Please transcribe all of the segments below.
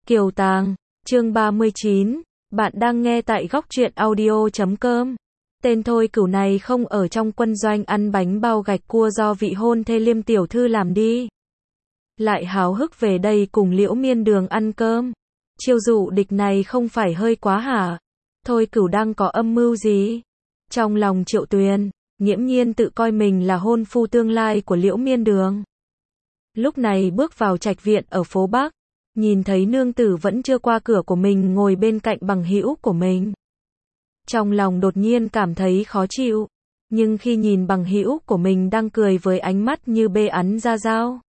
Kiều Tàng, chương 39, bạn đang nghe tại góc truyện audio.com. Tên Thôi Cửu này không ở trong quân doanh ăn bánh bao gạch cua do vị hôn thê Liêm tiểu thư làm đi. Lại háo hức về đây cùng Liễu Miên Đường ăn cơm. Chiêu dụ địch này không phải hơi quá hả? Thôi Cửu đang có âm mưu gì? Trong lòng Triệu Tuyền, nghiễm nhiên tự coi mình là hôn phu tương lai của Liễu Miên Đường. Lúc này bước vào trạch viện ở phố Bắc, nhìn thấy nương tử vẫn chưa qua cửa của mình ngồi bên cạnh bằng hữu của mình. Trong lòng đột nhiên cảm thấy khó chịu, nhưng khi nhìn bằng hữu của mình đang cười với ánh mắt như bê ắn ra dao,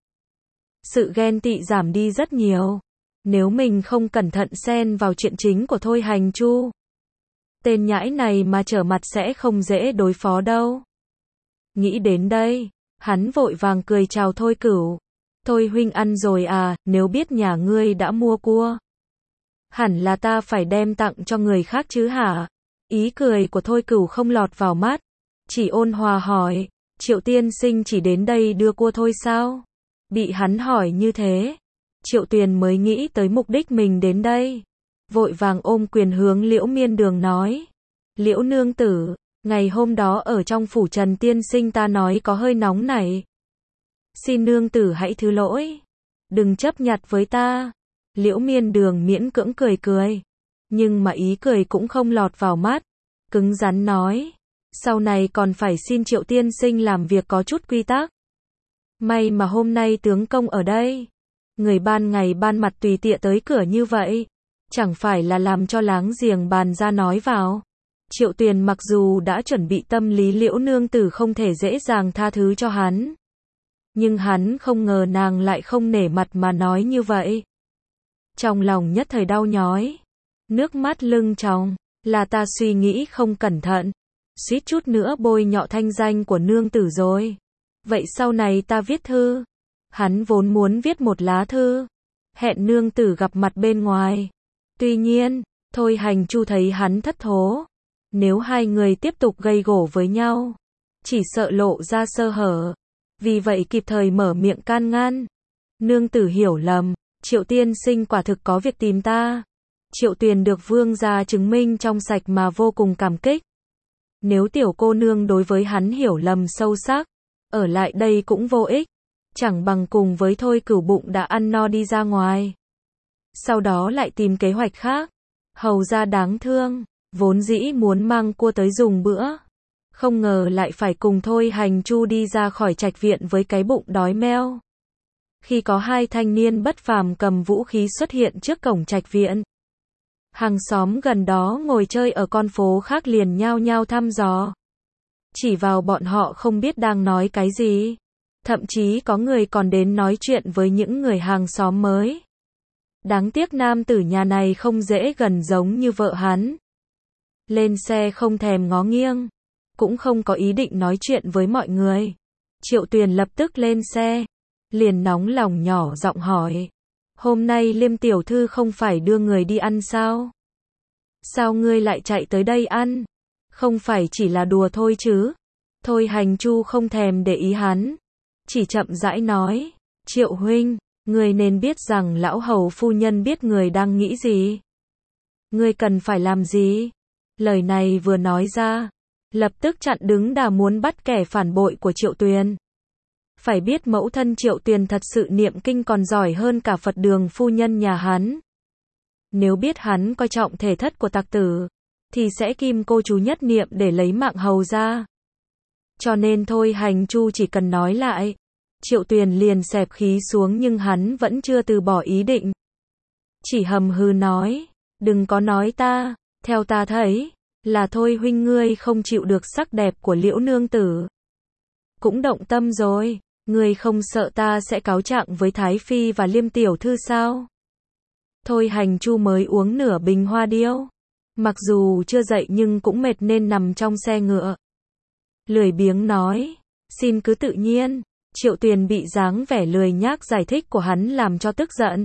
sự ghen tị giảm đi rất nhiều. Nếu mình không cẩn thận xen vào chuyện chính của Thôi Hành Chu, tên nhãi này mà trở mặt sẽ không dễ đối phó đâu. Nghĩ đến đây, hắn vội vàng cười chào Thôi Cửu. Thôi huynh ăn rồi à, nếu biết nhà ngươi đã mua cua, hẳn là ta phải đem tặng cho người khác chứ hả? Ý cười của Thôi Cửu không lọt vào mắt, chỉ ôn hòa hỏi, Triệu tiên sinh chỉ đến đây đưa cua thôi sao? Bị hắn hỏi như thế, Triệu Tuyền mới nghĩ tới mục đích mình đến đây. Vội vàng ôm quyền hướng Liễu Miên Đường nói, Liễu nương tử, ngày hôm đó ở trong phủ Trần tiên sinh ta nói có hơi nóng này. Xin nương tử hãy thứ lỗi, đừng chấp nhặt với ta. Liễu Miên Đường miễn cưỡng cười cười, nhưng mà ý cười cũng không lọt vào mắt, cứng rắn nói, sau này còn phải xin Triệu tiên sinh làm việc có chút quy tắc. May mà hôm nay tướng công ở đây, người ban ngày ban mặt tùy tiện tới cửa như vậy, chẳng phải là làm cho láng giềng bàn ra nói vào. Triệu Tuyền mặc dù đã chuẩn bị tâm lý Liễu nương tử không thể dễ dàng tha thứ cho hắn, nhưng hắn không ngờ nàng lại không nể mặt mà nói như vậy. Trong lòng nhất thời đau nhói, nước mắt lưng tròng, là ta suy nghĩ không cẩn thận, suýt chút nữa bôi nhọ thanh danh của nương tử rồi. Vậy sau này ta viết thư. Hắn vốn muốn viết một lá thư, hẹn nương tử gặp mặt bên ngoài. Tuy nhiên, Thôi Hành Chu thấy hắn thất thố, nếu hai người tiếp tục gây gổ với nhau, chỉ sợ lộ ra sơ hở. Vì vậy kịp thời mở miệng can ngăn. Nương tử hiểu lầm, Triệu tiên sinh quả thực có việc tìm ta. Triệu Tuyền được vương gia chứng minh trong sạch mà vô cùng cảm kích. Nếu tiểu cô nương đối với hắn hiểu lầm sâu sắc, ở lại đây cũng vô ích, chẳng bằng cùng với Thôi Cửu bụng đã ăn no đi ra ngoài. Sau đó lại tìm kế hoạch khác. Hầu gia đáng thương, vốn dĩ muốn mang cua tới dùng bữa, không ngờ lại phải cùng Thôi Hành Chu đi ra khỏi trạch viện với cái bụng đói meo. Khi có hai thanh niên bất phàm cầm vũ khí xuất hiện trước cổng trạch viện, hàng xóm gần đó ngồi chơi ở con phố khác liền nhao nhao thăm dò, chỉ vào bọn họ không biết đang nói cái gì. Thậm chí có người còn đến nói chuyện với những người hàng xóm mới. Đáng tiếc nam tử nhà này không dễ gần giống như vợ hắn. Lên xe không thèm ngó nghiêng, cũng không có ý định nói chuyện với mọi người. Triệu Tuyền lập tức lên xe, liền nóng lòng nhỏ giọng hỏi, hôm nay Liêm tiểu thư không phải đưa người đi ăn sao? Sao ngươi lại chạy tới đây ăn? Không phải chỉ là đùa thôi chứ? Thôi Hành Chu không thèm để ý hắn, chỉ chậm rãi nói, Triệu huynh, người nên biết rằng lão hầu phu nhân biết người đang nghĩ gì. Ngươi cần phải làm gì? Lời này vừa nói ra, lập tức chặn đứng đà muốn bắt kẻ phản bội của Triệu Tuyền. Phải biết mẫu thân Triệu Tuyền thật sự niệm kinh còn giỏi hơn cả Phật đường phu nhân nhà hắn. Nếu biết hắn coi trọng thể thất của tặc tử, thì sẽ kim cô chú nhất niệm để lấy mạng hầu ra. Cho nên Thôi Hành Chu chỉ cần nói lại, Triệu Tuyền liền xẹp khí xuống, nhưng hắn vẫn chưa từ bỏ ý định. Chỉ hầm hừ nói, đừng có nói ta, theo ta thấy, là Thôi huynh ngươi không chịu được sắc đẹp của Liễu nương tử. Cũng động tâm rồi, ngươi không sợ ta sẽ cáo trạng với Thái Phi và Liêm tiểu thư sao? Thôi Hành Chu mới uống nửa bình hoa điêu, mặc dù chưa dậy nhưng cũng mệt nên nằm trong xe ngựa. Lười biếng nói, xin cứ tự nhiên. Triệu Tuyền bị dáng vẻ lười nhác giải thích của hắn làm cho tức giận.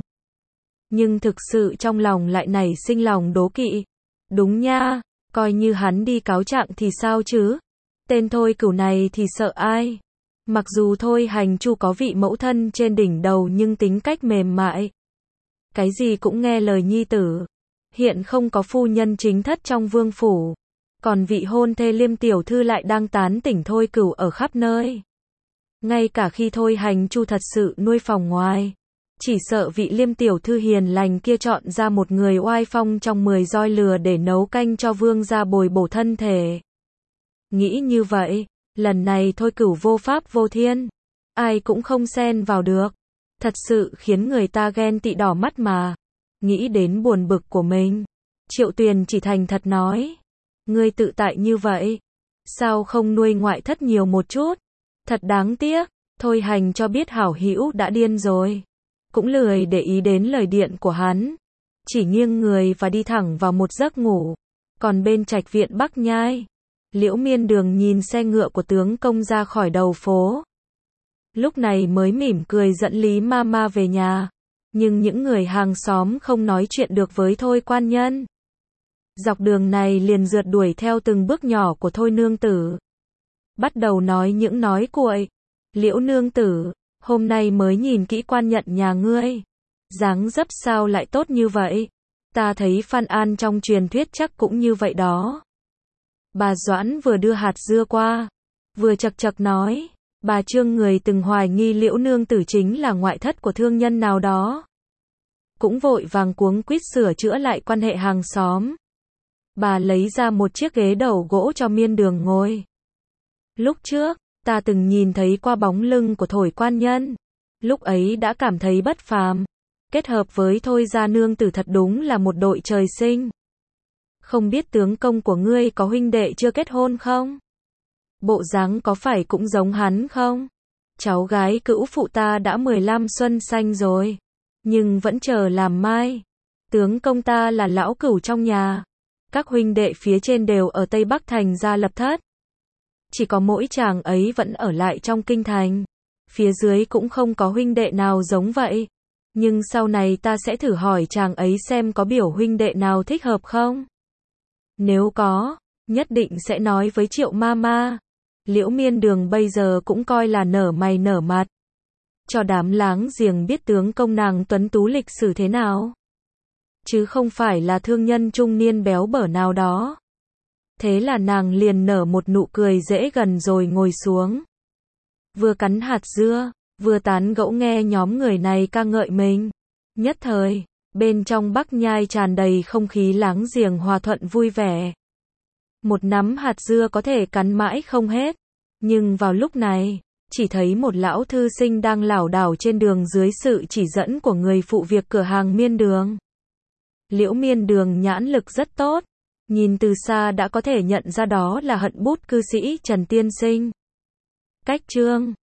Nhưng thực sự trong lòng lại nảy sinh lòng đố kỵ. Đúng nha, coi như hắn đi cáo trạng thì sao chứ? Tên Thôi Cửu này thì sợ ai? Mặc dù Thôi Hành Chu có vị mẫu thân trên đỉnh đầu nhưng tính cách mềm mại, cái gì cũng nghe lời nhi tử. Hiện không có phu nhân chính thất trong vương phủ, còn vị hôn thê Liêm tiểu thư lại đang tán tỉnh Thôi Cửu ở khắp nơi. Ngay cả khi Thôi Hành Chu thật sự nuôi phòng ngoài, chỉ sợ vị Liêm tiểu thư hiền lành kia chọn ra một người oai phong trong 10 roi lừa để nấu canh cho vương gia bồi bổ thân thể. Nghĩ như vậy, lần này Thôi Cửu vô pháp vô thiên, ai cũng không xen vào được. Thật sự khiến người ta ghen tị đỏ mắt mà. Nghĩ đến buồn bực của mình, Triệu Tuyền chỉ thành thật nói, ngươi tự tại như vậy, sao không nuôi ngoại thất nhiều một chút? Thật đáng tiếc. Thôi Hành cho biết hảo hữu đã điên rồi, cũng lười để ý đến lời điện của hắn, chỉ nghiêng người và đi thẳng vào một giấc ngủ. Còn bên trạch viện Bắc Nhai, Liễu Miên Đường nhìn xe ngựa của tướng công ra khỏi đầu phố, lúc này mới mỉm cười dẫn Lý Mama về nhà. Nhưng những người hàng xóm không nói chuyện được với Thôi quan nhân. Dọc đường này liền rượt đuổi theo từng bước nhỏ của Thôi nương tử. Bắt đầu nói những nói cuội. Liễu nương tử, hôm nay mới nhìn kỹ quan nhận nhà ngươi. Dáng dấp sao lại tốt như vậy? Ta thấy Phan An trong truyền thuyết chắc cũng như vậy đó. Bà Doãn vừa đưa hạt dưa qua, vừa chậc chậc nói. Bà Trương người từng hoài nghi Liễu nương tử chính là ngoại thất của thương nhân nào đó, cũng vội vàng cuống quýt sửa chữa lại quan hệ hàng xóm. Bà lấy ra một chiếc ghế đầu gỗ cho Miên Đường ngồi. Lúc trước, ta từng nhìn thấy qua bóng lưng của Thổi quan nhân, lúc ấy đã cảm thấy bất phàm. Kết hợp với Thôi gia nương tử thật đúng là một đội trời sinh. Không biết tướng công của ngươi có huynh đệ chưa kết hôn không? Bộ dáng có phải cũng giống hắn không? Cháu gái cữu phụ ta đã 15 xuân xanh rồi, nhưng vẫn chờ làm mai. Tướng công ta là lão cửu trong nhà, các huynh đệ phía trên đều ở Tây Bắc thành ra lập thất. Chỉ có mỗi chàng ấy vẫn ở lại trong kinh thành. Phía dưới cũng không có huynh đệ nào giống vậy. Nhưng sau này ta sẽ thử hỏi chàng ấy xem có biểu huynh đệ nào thích hợp không? Nếu có, nhất định sẽ nói với Triệu Mama. Liễu Miên Đường bây giờ cũng coi là nở mày nở mặt, cho đám láng giềng biết tướng công nàng tuấn tú lịch sử thế nào, chứ không phải là thương nhân trung niên béo bở nào đó. Thế là nàng liền nở một nụ cười dễ gần rồi ngồi xuống, vừa cắn hạt dưa, vừa tán gẫu nghe nhóm người này ca ngợi mình. Nhất thời, bên trong Bắc Nhai tràn đầy không khí láng giềng hòa thuận vui vẻ. Một nắm hạt dưa có thể cắn mãi không hết. Nhưng vào lúc này, chỉ thấy một lão thư sinh đang lảo đảo trên đường dưới sự chỉ dẫn của người phụ việc cửa hàng Miên Đường. Liễu Miên Đường nhãn lực rất tốt, nhìn từ xa đã có thể nhận ra đó là Hận Bút cư sĩ Trần Tiên Sinh. Cách chương